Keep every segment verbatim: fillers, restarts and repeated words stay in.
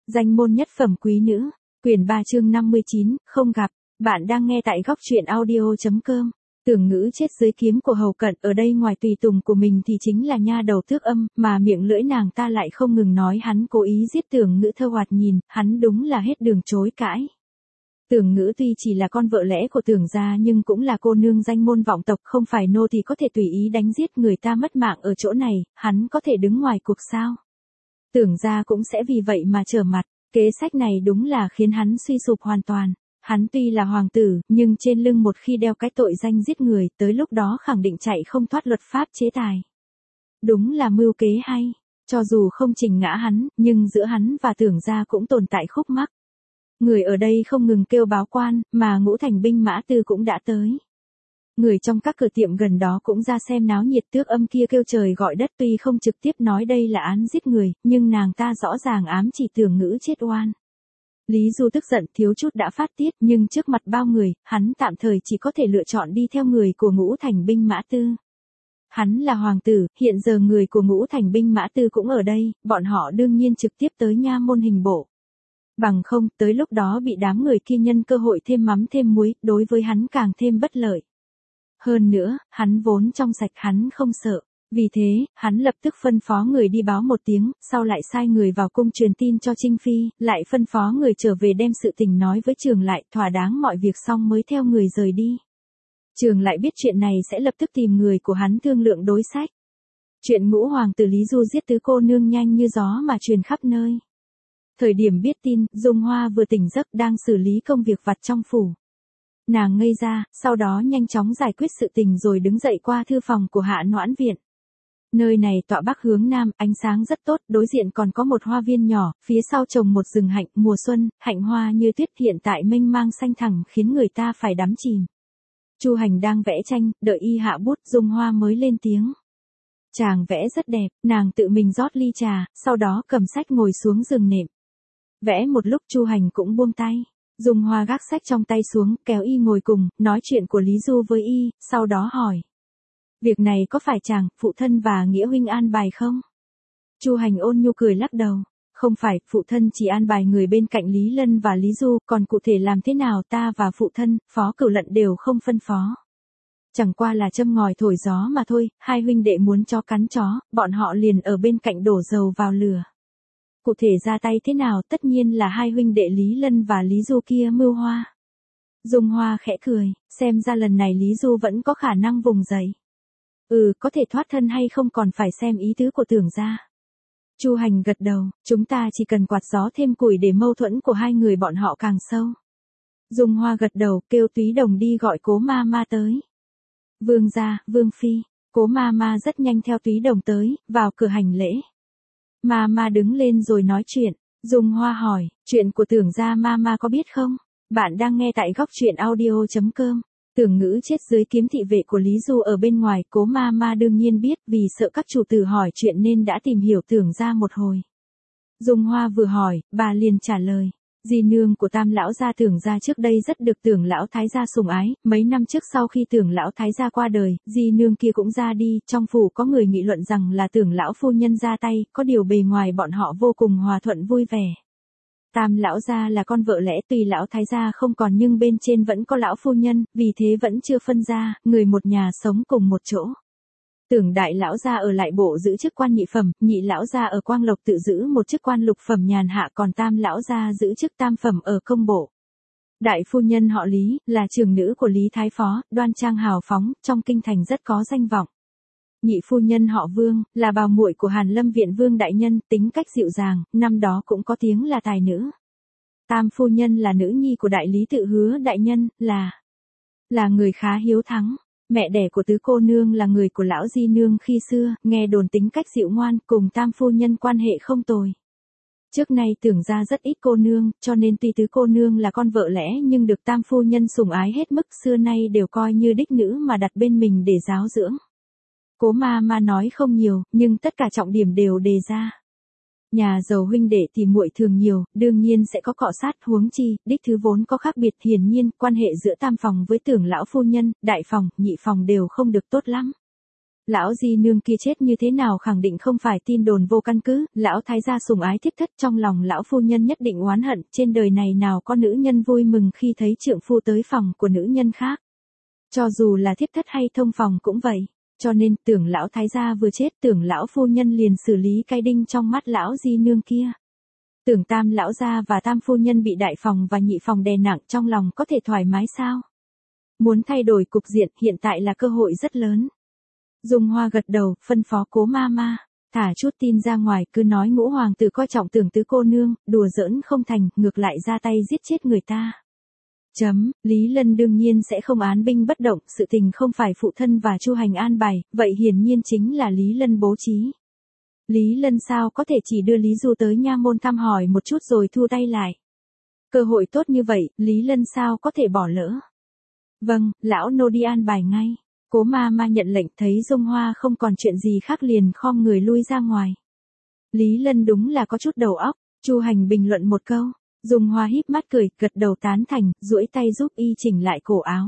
Danh môn nhất phẩm quý nữ, quyển ba chương năm mươi chín, không gặp, bạn đang nghe tại góc truyện audio.com. Tưởng Ngữ chết dưới kiếm của Hầu Cận, ở đây ngoài tùy tùng của mình thì chính là nha đầu Tước Âm, mà miệng lưỡi nàng ta lại không ngừng nói hắn cố ý giết Tưởng Ngữ. Thơ Hoạt nhìn, hắn đúng là hết đường chối cãi. Tưởng Ngữ tuy chỉ là con vợ lẽ của Tưởng gia nhưng cũng là cô nương danh môn vọng tộc, không phải nô thì có thể tùy ý đánh giết người ta mất mạng ở chỗ này, hắn có thể đứng ngoài cuộc sao? Tưởng gia cũng sẽ vì vậy mà trở mặt, kế sách này đúng là khiến hắn suy sụp hoàn toàn. Hắn tuy là hoàng tử, nhưng trên lưng một khi đeo cái tội danh giết người, tới lúc đó khẳng định chạy không thoát luật pháp chế tài. Đúng là mưu kế hay, cho dù không chỉnh ngã hắn, nhưng giữa hắn và Tưởng gia cũng tồn tại khúc mắc. Người ở đây không ngừng kêu báo quan, mà Ngũ Thành binh mã tư cũng đã tới. Người trong các cửa tiệm gần đó cũng ra xem náo nhiệt. Tước Âm kia kêu trời gọi đất, tuy không trực tiếp nói đây là án giết người, nhưng nàng ta rõ ràng ám chỉ Tưởng Ngữ chết oan. Lý Du tức giận thiếu chút đã phát tiết, nhưng trước mặt bao người, hắn tạm thời chỉ có thể lựa chọn đi theo người của Ngũ Thành binh mã tư. Hắn là hoàng tử, hiện giờ người của Ngũ Thành binh mã tư cũng ở đây, bọn họ đương nhiên trực tiếp tới nha môn hình bộ. Bằng không, tới lúc đó bị đám người kia nhân cơ hội thêm mắm thêm muối, đối với hắn càng thêm bất lợi. Hơn nữa, hắn vốn trong sạch, hắn không sợ. Vì thế, hắn lập tức phân phó người đi báo một tiếng, sau lại sai người vào cung truyền tin cho Trinh Phi, lại phân phó người trở về đem sự tình nói với Trường Lại, thỏa đáng mọi việc xong mới theo người rời đi. Trường Lại biết chuyện này sẽ lập tức tìm người của hắn thương lượng đối sách. Chuyện Ngũ hoàng tử Lý Du giết tứ cô nương nhanh như gió mà truyền khắp nơi. Thời điểm biết tin, Dung Hoa vừa tỉnh giấc đang xử lý công việc vặt trong phủ. Nàng ngây ra, sau đó nhanh chóng giải quyết sự tình rồi đứng dậy qua thư phòng của Hạ Noãn Viện. Nơi này tọa bắc hướng nam, ánh sáng rất tốt, đối diện còn có một hoa viên nhỏ, phía sau trồng một rừng hạnh, mùa xuân, hạnh hoa như tuyết hiện tại mênh mang xanh thẳm khiến người ta phải đắm chìm. Chu Hành đang vẽ tranh, đợi y hạ bút, Dung Hoa mới lên tiếng. Chàng vẽ rất đẹp, nàng tự mình rót ly trà, sau đó cầm sách ngồi xuống giường nệm. Vẽ một lúc Chu Hành cũng buông tay. Dung Hoa gác sách trong tay xuống, kéo y ngồi cùng, nói chuyện của Lý Du với y, sau đó hỏi. Việc này có phải chàng, phụ thân và nghĩa huynh an bài không? Chu Hành ôn nhu cười lắc đầu. Không phải, phụ thân chỉ an bài người bên cạnh Lý Lân và Lý Du, còn cụ thể làm thế nào ta và phụ thân, Phó Cửu Lận đều không phân phó. Chẳng qua là châm ngòi thổi gió mà thôi, hai huynh đệ muốn chó cắn chó, bọn họ liền ở bên cạnh đổ dầu vào lửa. Cụ thể ra tay thế nào tất nhiên là hai huynh đệ Lý Lân và Lý Du kia mưu hoa. Dung Hoa khẽ cười, xem ra lần này Lý Du vẫn có khả năng vùng dậy. Ừ, có thể thoát thân hay không còn phải xem ý tứ của Tưởng gia. Chu Hành gật đầu, chúng ta chỉ cần quạt gió thêm củi để mâu thuẫn của hai người bọn họ càng sâu. Dung Hoa gật đầu, kêu Túy Đồng đi gọi Cố ma ma tới. Vương gia, Vương phi, Cố ma ma rất nhanh theo Túy Đồng tới, vào cửa hành lễ. Ma ma đứng lên rồi nói chuyện. Dung Hoa hỏi, chuyện của Tưởng gia ma ma có biết không? Bạn đang nghe tại góc truyện audio.com. Tưởng Ngữ chết dưới kiếm thị vệ của Lý Du ở bên ngoài, Cố ma ma đương nhiên biết, vì sợ các chủ tử hỏi chuyện nên đã tìm hiểu Tưởng gia một hồi. Dung Hoa vừa hỏi, bà liền trả lời. Di nương của Tam lão gia Tưởng gia trước đây rất được Tưởng lão thái gia sủng ái, mấy năm trước sau khi Tưởng lão thái gia qua đời, di nương kia cũng ra đi, trong phủ có người nghị luận rằng là Tưởng lão phu nhân ra tay, có điều bề ngoài bọn họ vô cùng hòa thuận vui vẻ. Tam lão gia là con vợ lẽ, tuy lão thái gia không còn nhưng bên trên vẫn có lão phu nhân, vì thế vẫn chưa phân ra, người một nhà sống cùng một chỗ. Tưởng đại lão gia ở lại bộ giữ chức quan nhị phẩm, nhị lão gia ở Quang Lộc tự giữ một chức quan lục phẩm nhàn hạ, còn tam lão gia giữ chức tam phẩm ở công bộ. Đại phu nhân họ Lý, là trưởng nữ của Lý Thái Phó, đoan trang hào phóng, trong kinh thành rất có danh vọng. Nhị phu nhân họ Vương, là bào muội của Hàn Lâm viện Vương đại nhân, tính cách dịu dàng, năm đó cũng có tiếng là tài nữ. Tam phu nhân là nữ nhi của đại lý tự Hứa đại nhân, là là người khá hiếu thắng. Mẹ đẻ của tứ cô nương là người của lão di nương khi xưa, nghe đồn tính cách dịu ngoan, cùng tam phu nhân quan hệ không tồi. Trước nay Tưởng gia rất ít cô nương, cho nên tuy tứ cô nương là con vợ lẽ nhưng được tam phu nhân sủng ái hết mức, xưa nay đều coi như đích nữ mà đặt bên mình để giáo dưỡng. Cố ma ma nói không nhiều, nhưng tất cả trọng điểm đều đề ra. Nhà giàu huynh đệ thì muội thường nhiều, đương nhiên sẽ có cọ sát, huống chi, đích thứ vốn có khác biệt, hiển nhiên, quan hệ giữa tam phòng với Tưởng lão phu nhân, đại phòng, nhị phòng đều không được tốt lắm. Lão di nương kia chết như thế nào khẳng định không phải tin đồn vô căn cứ, lão thái gia sủng ái thiếp thất, trong lòng lão phu nhân nhất định oán hận, trên đời này nào có nữ nhân vui mừng khi thấy trượng phu tới phòng của nữ nhân khác. Cho dù là thiếp thất hay thông phòng cũng vậy, cho nên tưởng lão thái gia vừa chết, tưởng lão phu nhân liền xử lý cái đinh trong mắt lão di nương kia. Tưởng tam lão gia và tam phu nhân bị đại phòng và nhị phòng đè nặng, trong lòng có thể thoải mái sao? Muốn thay đổi cục diện hiện tại là cơ hội rất lớn. Dung Hoa gật đầu, phân phó Cố ma ma, thả chút tin ra ngoài, cứ nói ngũ hoàng tử coi trọng Tưởng tứ cô nương, đùa giỡn không thành, ngược lại ra tay giết chết người ta. Chấm, Lý Lân đương nhiên sẽ không án binh bất động, sự tình không phải phụ thân và Chu Hành an bài, vậy hiển nhiên chính là Lý Lân bố trí. Lý Lân sao có thể chỉ đưa Lý Du tới nha môn thăm hỏi một chút rồi thu tay lại. Cơ hội tốt như vậy, Lý Lân sao có thể bỏ lỡ. Vâng, lão nô đi an bài ngay. Cố ma ma nhận lệnh, thấy Dung Hoa không còn chuyện gì khác liền khom người lui ra ngoài. Lý Lân đúng là có chút đầu óc, Chu Hành bình luận một câu. Dung Hoa híp mắt cười, gật đầu tán thành, duỗi tay giúp y chỉnh lại cổ áo.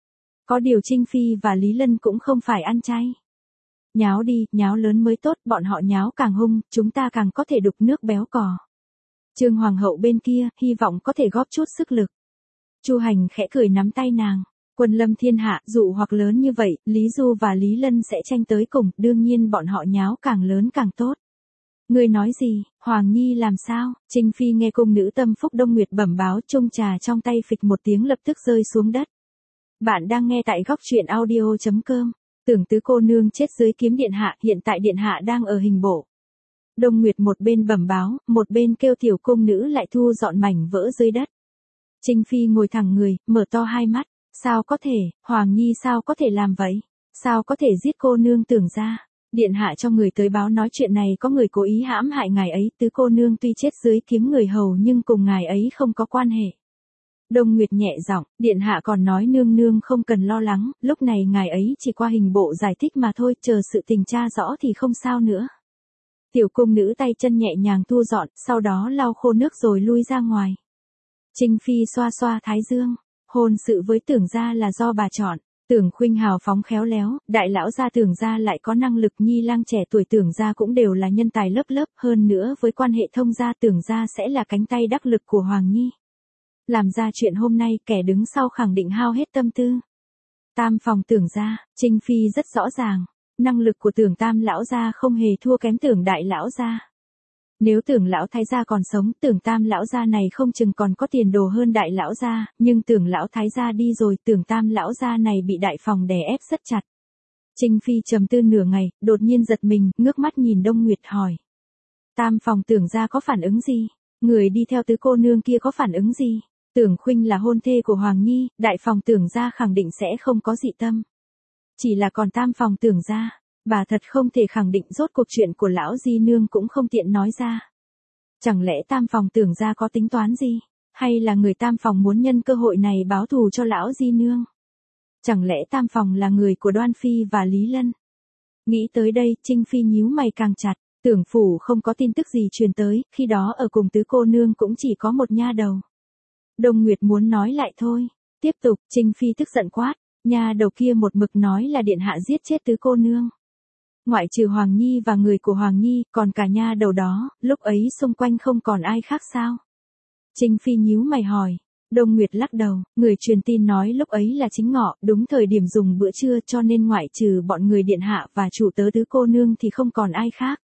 Có điều Trinh Phi và Lý Lân cũng không phải ăn chay. Nháo đi, nháo lớn mới tốt, bọn họ nháo càng hung, chúng ta càng có thể đục nước béo cò. Trương Hoàng hậu bên kia, hy vọng có thể góp chút sức lực. Chu Hành khẽ cười nắm tay nàng. Quân lâm thiên hạ, dụ hoặc lớn như vậy, Lý Du và Lý Lân sẽ tranh tới cùng, đương nhiên bọn họ nháo càng lớn càng tốt. Ngươi nói gì, Hoàng Nhi làm sao? Trinh Phi nghe cung nữ tâm phúc Đông Nguyệt bẩm báo, chung trà trong tay phịch một tiếng lập tức rơi xuống đất. Bạn đang nghe tại góc truyện audio chấm com. Tưởng tứ cô nương chết dưới kiếm điện hạ, hiện tại điện hạ đang ở hình bộ. Đông Nguyệt một bên bẩm báo, một bên kêu tiểu cung nữ lại thu dọn mảnh vỡ dưới đất. Trinh Phi ngồi thẳng người, mở to hai mắt. Sao có thể, Hoàng Nhi sao có thể làm vậy? Sao có thể giết cô nương Tưởng ra? Điện hạ cho người tới báo nói chuyện này có người cố ý hãm hại ngài ấy, tứ cô nương tuy chết dưới kiếm người hầu nhưng cùng ngài ấy không có quan hệ. Đông Nguyệt nhẹ giọng, điện hạ còn nói nương nương không cần lo lắng, lúc này ngài ấy chỉ qua hình bộ giải thích mà thôi, chờ sự tình tra rõ thì không sao nữa. Tiểu cung nữ tay chân nhẹ nhàng thu dọn, sau đó lau khô nước rồi lui ra ngoài. Trinh Phi xoa xoa thái dương. Hôn sự với Tưởng gia là do bà chọn, Tưởng Khuynh hào phóng khéo léo, đại lão gia Tưởng gia lại có năng lực, nhi lang trẻ tuổi Tưởng gia cũng đều là nhân tài lớp lớp, hơn nữa với quan hệ thông gia Tưởng gia sẽ là cánh tay đắc lực của Hoàng Nhi. Làm ra chuyện hôm nay, kẻ đứng sau khẳng định hao hết tâm tư. Tam phòng Tưởng gia, Trinh Phi rất rõ ràng, năng lực của Tưởng tam lão gia không hề thua kém Tưởng đại lão gia. Nếu Tưởng lão thái gia còn sống, Tưởng tam lão gia này không chừng còn có tiền đồ hơn đại lão gia, nhưng Tưởng lão thái gia đi rồi, Tưởng tam lão gia này bị đại phòng đè ép rất chặt. Trinh Phi trầm tư nửa ngày, đột nhiên giật mình, ngước mắt nhìn Đông Nguyệt hỏi. Tam phòng Tưởng gia có phản ứng gì? Người đi theo tứ cô nương kia có phản ứng gì? Tưởng Khuynh là hôn thê của Hoàng Nhi, đại phòng Tưởng gia khẳng định sẽ không có dị tâm. Chỉ là còn tam phòng Tưởng gia, bà thật không thể khẳng định, rốt cuộc chuyện của lão di nương cũng không tiện nói ra. Chẳng lẽ tam phòng Tưởng gia có tính toán gì? Hay là người tam phòng muốn nhân cơ hội này báo thù cho lão di nương? Chẳng lẽ tam phòng là người của Đoan Phi và Lý Lân? Nghĩ tới đây, Trinh Phi nhíu mày càng chặt, Tưởng phủ không có tin tức gì truyền tới, khi đó ở cùng tứ cô nương cũng chỉ có một nha đầu. Đông Nguyệt muốn nói lại thôi. Tiếp tục, Trinh Phi tức giận quát, nha đầu kia một mực nói là điện hạ giết chết tứ cô nương. Ngoại trừ Hoàng Nhi và người của Hoàng Nhi, còn cả nha đầu đó, lúc ấy xung quanh không còn ai khác sao? Trinh Phi nhíu mày hỏi. Đông Nguyệt lắc đầu, người truyền tin nói lúc ấy là chính ngọ, đúng thời điểm dùng bữa trưa, cho nên ngoại trừ bọn người điện hạ và chủ tớ tứ cô nương thì không còn ai khác.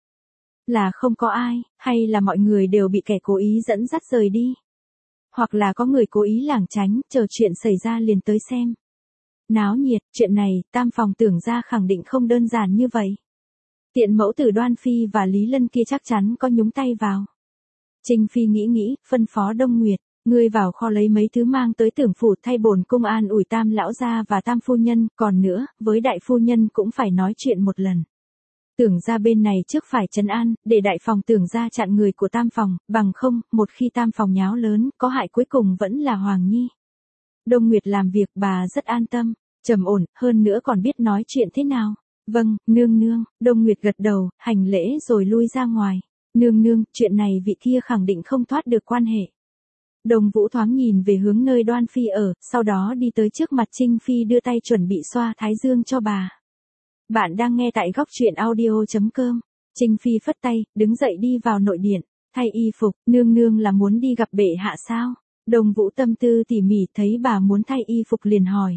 Là không có ai, hay là mọi người đều bị kẻ cố ý dẫn dắt rời đi? Hoặc là có người cố ý lảng tránh, chờ chuyện xảy ra liền tới xem. Náo nhiệt, chuyện này, tam phòng Tưởng gia khẳng định không đơn giản như vậy. Tiện mẫu tử Đoan Phi và Lý Lân kia chắc chắn có nhúng tay vào. Trinh Phi nghĩ nghĩ, phân phó Đông Nguyệt, ngươi vào kho lấy mấy thứ mang tới Tưởng phủ thay bổn cung an ủi tam lão gia và tam phu nhân, còn nữa, với đại phu nhân cũng phải nói chuyện một lần. Tưởng gia bên này trước phải trấn an, để đại phòng Tưởng gia chặn người của tam phòng, bằng không, một khi tam phòng nháo lớn, có hại cuối cùng vẫn là Hoàng Nhi. Đông Nguyệt làm việc bà rất an tâm, trầm ổn, hơn nữa còn biết nói chuyện thế nào. Vâng, nương nương, Đông Nguyệt gật đầu, hành lễ rồi lui ra ngoài. Nương nương, chuyện này vị kia khẳng định không thoát được quan hệ. Đồng Vũ thoáng nhìn về hướng nơi Đoan Phi ở, sau đó đi tới trước mặt Trinh Phi đưa tay chuẩn bị xoa thái dương cho bà. Bạn đang nghe tại góc truyện audio.com. Trinh Phi phất tay, đứng dậy đi vào nội điện, thay y phục, nương nương là muốn đi gặp bệ hạ sao? Đồng Vũ tâm tư tỉ mỉ thấy bà muốn thay y phục liền hỏi.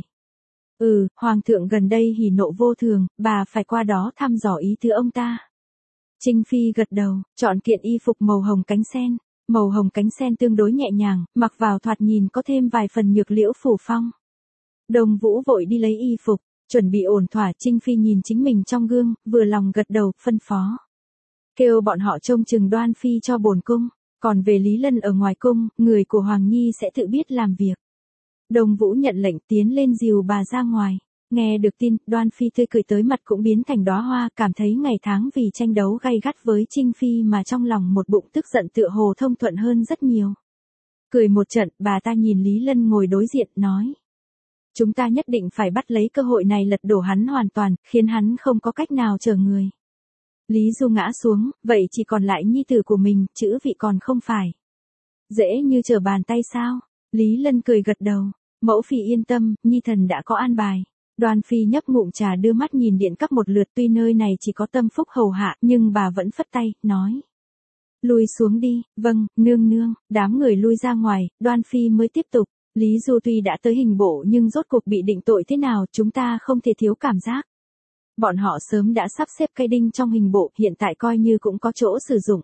Ừ, hoàng thượng gần đây hỉ nộ vô thường, bà phải qua đó thăm dò ý tứ ông ta. Trinh Phi gật đầu, chọn kiện y phục màu hồng cánh sen, màu hồng cánh sen tương đối nhẹ nhàng, mặc vào thoạt nhìn có thêm vài phần nhược liễu phủ phong. Đồng Vũ vội đi lấy y phục, chuẩn bị ổn thỏa. Trinh Phi nhìn chính mình trong gương, vừa lòng gật đầu, phân phó. Kêu bọn họ trông chừng Đoan Phi cho bổn cung, còn về Lý Lân ở ngoài cung, người của Hoàng Nhi sẽ tự biết làm việc. Đồng Vũ nhận lệnh tiến lên dìu bà ra ngoài. Nghe được tin, Đoan Phi tươi cười tới mặt cũng biến thành đóa hoa, cảm thấy ngày tháng vì tranh đấu gay gắt với Trinh Phi mà trong lòng một bụng tức giận tựa hồ thông thuận hơn rất nhiều. Cười một trận, bà ta nhìn Lý Lân ngồi đối diện, nói. Chúng ta nhất định phải bắt lấy cơ hội này lật đổ hắn hoàn toàn, khiến hắn không có cách nào chờ người. Lý Du ngã xuống, vậy chỉ còn lại nhi tử của mình, chữ vị còn không phải. Dễ như trở bàn tay sao? Lý Lân cười gật đầu. Mẫu phi yên tâm, nhi thần đã có an bài. Đoan Phi nhấp ngụm trà đưa mắt nhìn điện các một lượt, tuy nơi này chỉ có tâm phúc hầu hạ, nhưng bà vẫn phất tay, nói. Lui xuống đi, vâng, nương nương. Đám người lui ra ngoài, Đoan Phi mới tiếp tục. Lý Du tuy đã tới hình bộ nhưng rốt cuộc bị định tội thế nào chúng ta không thể thiếu cảm giác. Bọn họ sớm đã sắp xếp cây đinh trong hình bộ, hiện tại coi như cũng có chỗ sử dụng.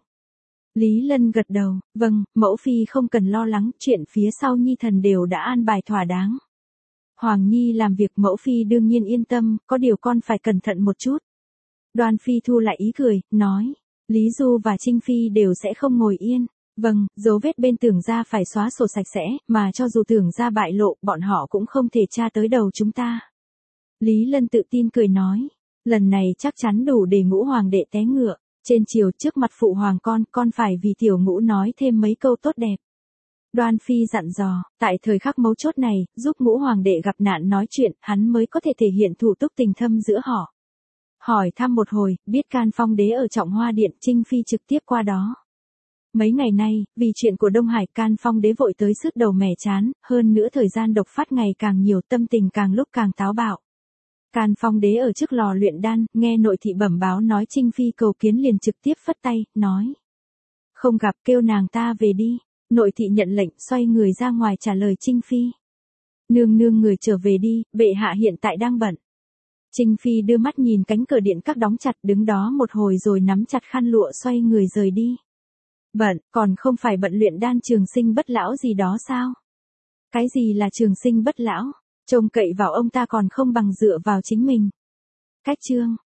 Lý Lân gật đầu, vâng, mẫu phi không cần lo lắng, chuyện phía sau nhi thần đều đã an bài thỏa đáng. Hoàng Nhi làm việc mẫu phi đương nhiên yên tâm, có điều con phải cẩn thận một chút. Đoan Phi thu lại ý cười, nói, Lý Du và Trinh Phi đều sẽ không ngồi yên. Vâng, dấu vết bên Tưởng gia phải xóa sổ sạch sẽ, mà cho dù Tưởng gia bại lộ, bọn họ cũng không thể tra tới đầu chúng ta. Lý Lân tự tin cười nói, lần này chắc chắn đủ để Ngũ hoàng đệ té ngựa. Trên chiều trước mặt phụ hoàng con, con phải vì tiểu Ngũ nói thêm mấy câu tốt đẹp. Đoan Phi dặn dò, tại thời khắc mấu chốt này, giúp Ngũ hoàng đệ gặp nạn nói chuyện, hắn mới có thể thể hiện thủ túc tình thâm giữa họ. Hỏi thăm một hồi, biết Can Phong đế ở Trọng Hoa Điện, Trinh Phi trực tiếp qua đó. Mấy ngày nay, vì chuyện của Đông Hải, Can Phong đế vội tới sứt đầu mẻ chán, hơn nữa thời gian độc phát ngày càng nhiều, tâm tình càng lúc càng táo bạo. Can Phong đế ở trước lò luyện đan, nghe nội thị bẩm báo nói Trinh Phi cầu kiến liền trực tiếp phất tay, nói. Không gặp, kêu nàng ta về đi. Nội thị nhận lệnh, xoay người ra ngoài trả lời Trinh Phi. Nương nương người trở về đi, bệ hạ hiện tại đang bận. Trinh Phi đưa mắt nhìn cánh cửa điện các đóng chặt, đứng đó một hồi rồi nắm chặt khăn lụa xoay người rời đi. Bận, còn không phải bận luyện đan trường sinh bất lão gì đó sao? Cái gì là trường sinh bất lão? Trông cậy vào ông ta còn không bằng dựa vào chính mình. Cách chương.